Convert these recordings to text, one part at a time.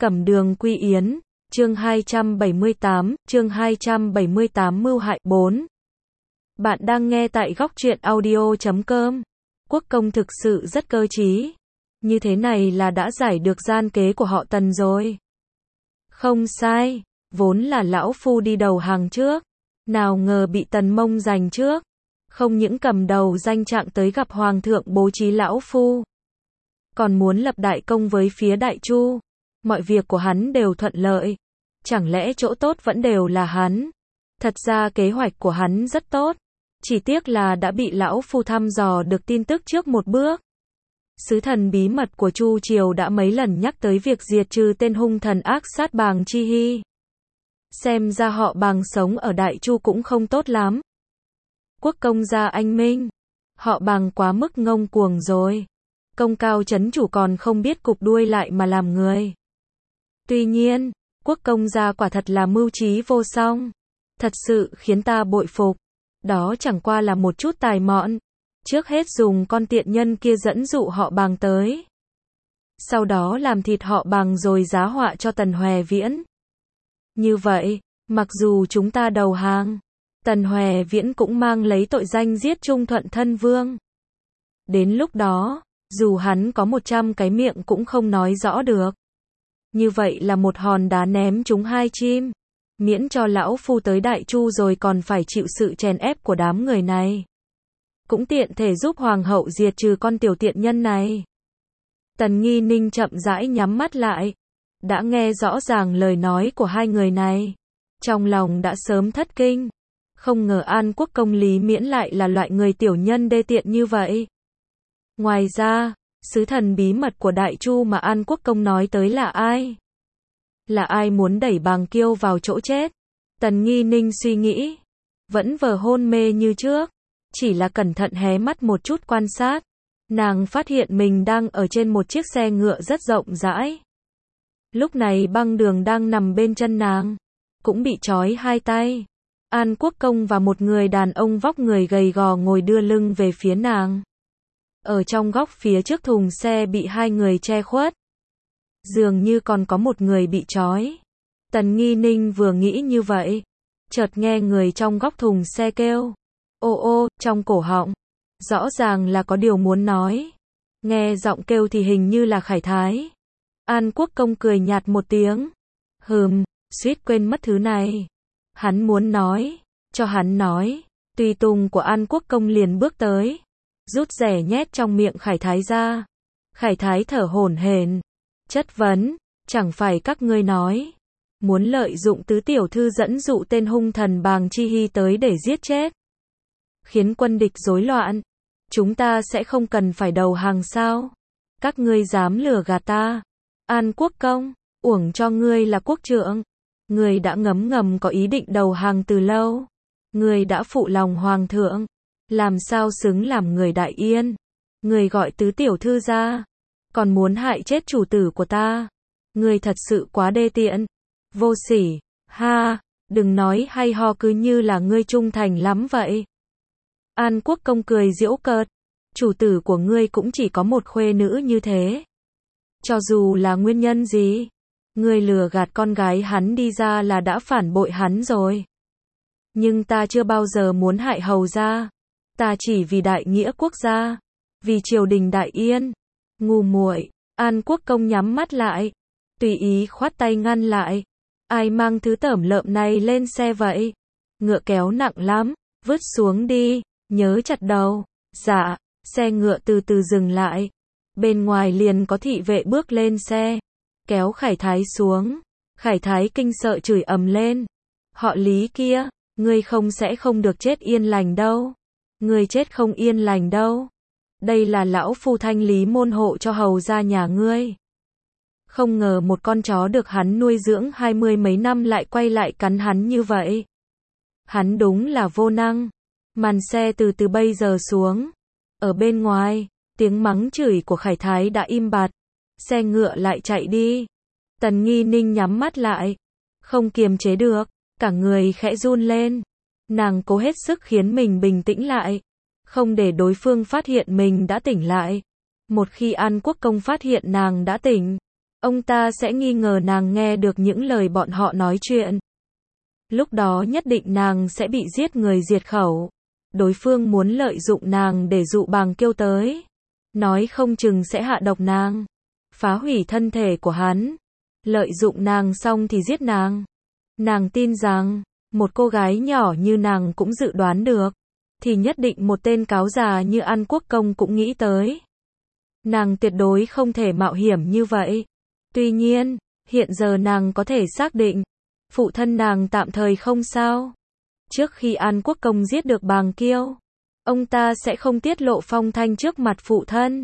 Cẩm Đường Quy Yến, chương 278 mưu hại 4. Bạn đang nghe tại góc truyện audio.com. Quốc công thực sự rất cơ trí. Như thế này là đã giải được gian kế của họ Tần rồi. Không sai, vốn là lão phu đi đầu hàng trước. Nào ngờ bị Tần Mông giành trước. Không những cầm đầu danh trạng tới gặp Hoàng thượng bố trí lão phu. Còn muốn lập đại công với phía Đại Chu. Mọi việc của hắn đều thuận lợi. Chẳng lẽ chỗ tốt vẫn đều là hắn? Thật ra kế hoạch của hắn rất tốt. Chỉ tiếc là đã bị lão phu thăm dò được tin tức trước một bước. Sứ thần bí mật của Chu Triều đã mấy lần nhắc tới việc diệt trừ tên hung thần ác sát Bàng Chi Hy. Xem ra họ Bàng sống ở Đại Chu cũng không tốt lắm. Quốc công gia anh minh. Họ Bàng quá mức ngông cuồng rồi. Công cao chấn chủ còn không biết cụp đuôi lại mà làm người. Tuy nhiên, quốc công gia quả thật là mưu trí vô song. Thật sự khiến ta bội phục. Đó chẳng qua là một chút tài mọn. Trước hết dùng con tiện nhân kia dẫn dụ họ Bàng tới. Sau đó làm thịt họ Bàng rồi giá họa cho Tần Hoè Viễn. Như vậy, mặc dù chúng ta đầu hàng, Tần Hoè Viễn cũng mang lấy tội danh giết Trung Thuận thân vương. Đến lúc đó, dù hắn có 100 cái miệng cũng không nói rõ được. Như vậy là một hòn đá ném trúng hai chim. Miễn cho lão phu tới Đại Chu rồi còn phải chịu sự chèn ép của đám người này. Cũng tiện thể giúp hoàng hậu diệt trừ con tiểu tiện nhân này. Tần Nghi Ninh chậm rãi nhắm mắt lại. Đã nghe rõ ràng lời nói của hai người này. Trong lòng đã sớm thất kinh. Không ngờ An Quốc công Lý Miễn lại là loại người tiểu nhân đê tiện như vậy. Ngoài ra, sứ thần bí mật của Đại Chu mà An Quốc công nói tới là ai? Là ai muốn đẩy Bàng Kiêu vào chỗ chết? Tần Nghi Ninh suy nghĩ. Vẫn vờ hôn mê như trước. Chỉ là cẩn thận hé mắt một chút quan sát. Nàng phát hiện mình đang ở trên một chiếc xe ngựa rất rộng rãi. Lúc này Băng Đường đang nằm bên chân nàng. Cũng bị trói hai tay. An Quốc công và một người đàn ông vóc người gầy gò ngồi đưa lưng về phía nàng. Ở trong góc phía trước thùng xe bị hai người che khuất. Dường như còn có một người bị trói. Tần Nghi Ninh vừa nghĩ như vậy. Chợt nghe người trong góc thùng xe kêu. Ô ô, trong cổ họng. Rõ ràng là có điều muốn nói. Nghe giọng kêu thì hình như là Khải Thái. An Quốc công cười nhạt một tiếng. Suýt quên mất thứ này. Hắn muốn nói. Cho hắn nói. Tùy tùng của An Quốc công liền bước tới. Rút rẻ nhét trong miệng Khải Thái ra. Khải Thái thở hổn hển. Chất vấn. Chẳng phải các ngươi nói. Muốn lợi dụng tứ tiểu thư dẫn dụ tên hung thần Bàng Chi Hy tới để giết chết. Khiến quân địch rối loạn. Chúng ta sẽ không cần phải đầu hàng sao? Các ngươi dám lừa gạt ta? An Quốc công, uổng cho ngươi là quốc trượng. Ngươi đã ngấm ngầm có ý định đầu hàng từ lâu. Ngươi đã phụ lòng hoàng thượng. Làm sao xứng làm người Đại Yên? Ngươi gọi tứ tiểu thư ra. Còn muốn hại chết chủ tử của ta. Ngươi thật sự quá đê tiện. Vô sỉ. Ha, đừng nói hay ho cứ như là ngươi trung thành lắm vậy. An Quốc công cười giễu cợt. Chủ tử của ngươi cũng chỉ có một khuê nữ như thế. Cho dù là nguyên nhân gì, ngươi lừa gạt con gái hắn đi ra là đã phản bội hắn rồi. Nhưng ta chưa bao giờ muốn hại hầu gia. Ta chỉ vì đại nghĩa quốc gia, vì triều đình Đại Yên. Ngu muội. An Quốc công nhắm mắt lại, tùy ý khoát tay ngăn lại. Ai mang thứ tởm lợm này lên xe vậy? Ngựa kéo nặng lắm, vứt xuống đi, nhớ chặt đầu. Dạ. Xe ngựa từ từ dừng lại. Bên ngoài liền có thị vệ bước lên xe, kéo Khải Thái xuống. Khải Thái kinh sợ chửi ầm lên. Họ Lý kia, ngươi sẽ không được chết yên lành đâu. Ngươi chết không yên lành đâu. Đây là lão phu thanh lý môn hộ cho hầu gia nhà ngươi. Không ngờ một con chó được hắn nuôi dưỡng 20 mấy năm lại quay lại cắn hắn như vậy. Hắn đúng là vô năng. Màn xe từ từ bây giờ xuống. Ở bên ngoài, tiếng mắng chửi của Khải Thái đã im bặt. Xe ngựa lại chạy đi. Tần Nghi Ninh nhắm mắt lại. Không kiềm chế được, cả người khẽ run lên. Nàng cố hết sức khiến mình bình tĩnh lại. Không để đối phương phát hiện mình đã tỉnh lại. Một khi An Quốc công phát hiện nàng đã tỉnh, ông ta sẽ nghi ngờ nàng nghe được những lời bọn họ nói chuyện. Lúc đó nhất định nàng sẽ bị giết người diệt khẩu. Đối phương muốn lợi dụng nàng để dụ Bàng Kiêu tới. Nói không chừng sẽ hạ độc nàng. Phá hủy thân thể của hắn. Lợi dụng nàng xong thì giết nàng. Nàng tin rằng, một cô gái nhỏ như nàng cũng dự đoán được. Thì nhất định một tên cáo già như An Quốc Công cũng nghĩ tới. Nàng tuyệt đối không thể mạo hiểm như vậy. Tuy nhiên, hiện giờ nàng có thể xác định, phụ thân nàng tạm thời không sao. Trước khi An Quốc Công giết được Bàng Kiêu, ông ta sẽ không tiết lộ phong thanh trước mặt phụ thân.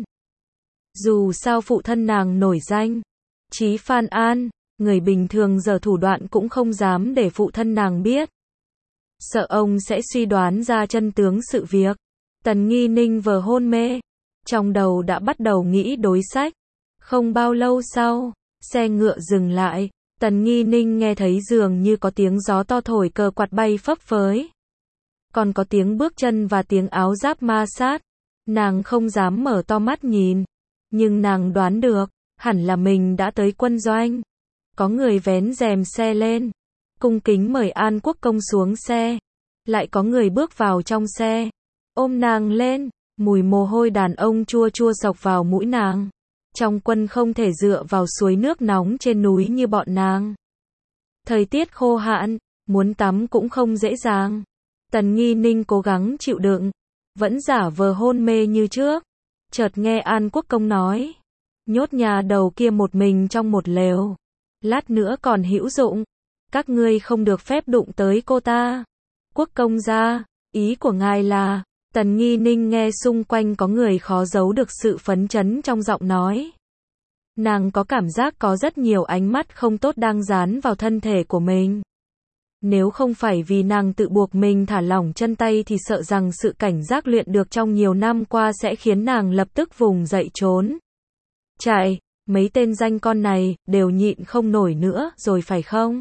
Dù sao phụ thân nàng nổi danh, Chí Phan An, người bình thường giờ thủ đoạn cũng không dám để phụ thân nàng biết. Sợ ông sẽ suy đoán ra chân tướng sự việc. Tần Nghi Ninh vừa hôn mê, trong đầu đã bắt đầu nghĩ đối sách. Không bao lâu sau, xe ngựa dừng lại. Tần Nghi Ninh nghe thấy dường như có tiếng gió to thổi cờ quạt bay phấp phới. Còn có tiếng bước chân và tiếng áo giáp ma sát. Nàng không dám mở to mắt nhìn. Nhưng nàng đoán được, hẳn là mình đã tới quân doanh. Có người vén rèm xe lên, cung kính mời An Quốc Công xuống xe. Lại có người bước vào trong xe, ôm nàng lên, mùi mồ hôi đàn ông chua chua xộc vào mũi nàng. Trong quân không thể dựa vào suối nước nóng trên núi như bọn nàng. Thời tiết khô hạn, muốn tắm cũng không dễ dàng. Tần Nghi Ninh cố gắng chịu đựng, vẫn giả vờ hôn mê như trước. Chợt nghe An Quốc Công nói, nhốt nhà đầu kia một mình trong một lều. Lát nữa còn hữu dụng, các ngươi không được phép đụng tới cô ta. Quốc công gia, ý của ngài là... Tần Nghi Ninh nghe xung quanh có người khó giấu được sự phấn chấn trong giọng nói. Nàng có cảm giác có rất nhiều ánh mắt không tốt đang dán vào thân thể của mình. Nếu không phải vì nàng tự buộc mình thả lỏng chân tay thì sợ rằng sự cảnh giác luyện được trong nhiều năm qua sẽ khiến nàng lập tức vùng dậy trốn. Chạy, mấy tên danh con này đều nhịn không nổi nữa rồi phải không?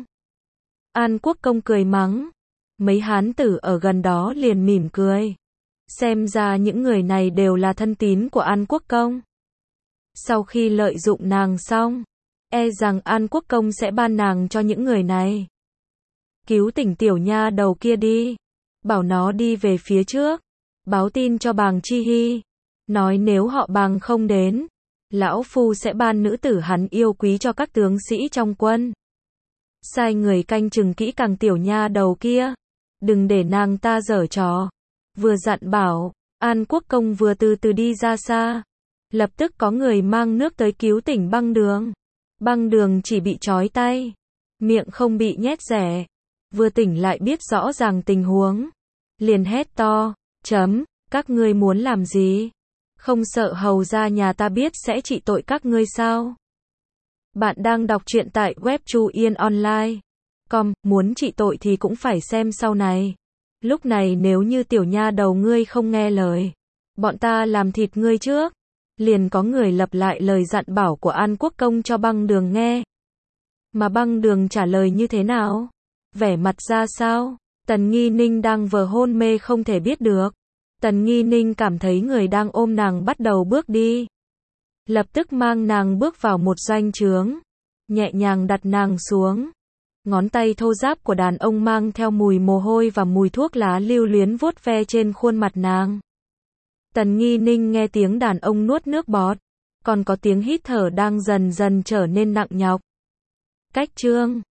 An Quốc Công cười mắng. Mấy hán tử ở gần đó liền mỉm cười. Xem ra những người này đều là thân tín của An Quốc Công. Sau khi lợi dụng nàng xong, e rằng An Quốc Công sẽ ban nàng cho những người này. Cứu tỉnh tiểu nha đầu kia đi. Bảo nó đi về phía trước. Báo tin cho Bàng Chi Hy. Nói nếu họ Bàng không đến, lão phu sẽ ban nữ tử hắn yêu quý cho các tướng sĩ trong quân. Sai người canh chừng kỹ càng tiểu nha đầu kia. Đừng để nàng ta giở trò. Vừa dặn bảo, An Quốc Công vừa từ từ đi ra xa. Lập tức có người mang nước tới cứu tỉnh Băng Đường. Băng Đường chỉ bị trói tay, miệng không bị nhét rẻ. Vừa tỉnh lại biết rõ ràng tình huống. Liền hét to, các ngươi muốn làm gì? Không sợ hầu gia nhà ta biết sẽ trị tội các ngươi sao? Bạn đang đọc truyện tại web chuyenonline.com, muốn trị tội thì cũng phải xem sau này. Lúc này nếu như tiểu nha đầu ngươi không nghe lời, bọn ta làm thịt ngươi trước. Liền có người lặp lại lời dặn bảo của An Quốc Công cho Băng Đường nghe. Mà Băng Đường trả lời như thế nào? Vẻ mặt ra sao? Tần Nghi Ninh đang vờ hôn mê không thể biết được. Tần Nghi Ninh cảm thấy người đang ôm nàng bắt đầu bước đi. Lập tức mang nàng bước vào một doanh trướng. Nhẹ nhàng đặt nàng xuống. Ngón tay thô ráp của đàn ông mang theo mùi mồ hôi và mùi thuốc lá lưu luyến vuốt ve trên khuôn mặt nàng. Tần Nghi Ninh nghe tiếng đàn ông nuốt nước bọt. Còn có tiếng hít thở đang dần dần trở nên nặng nhọc. Cách chương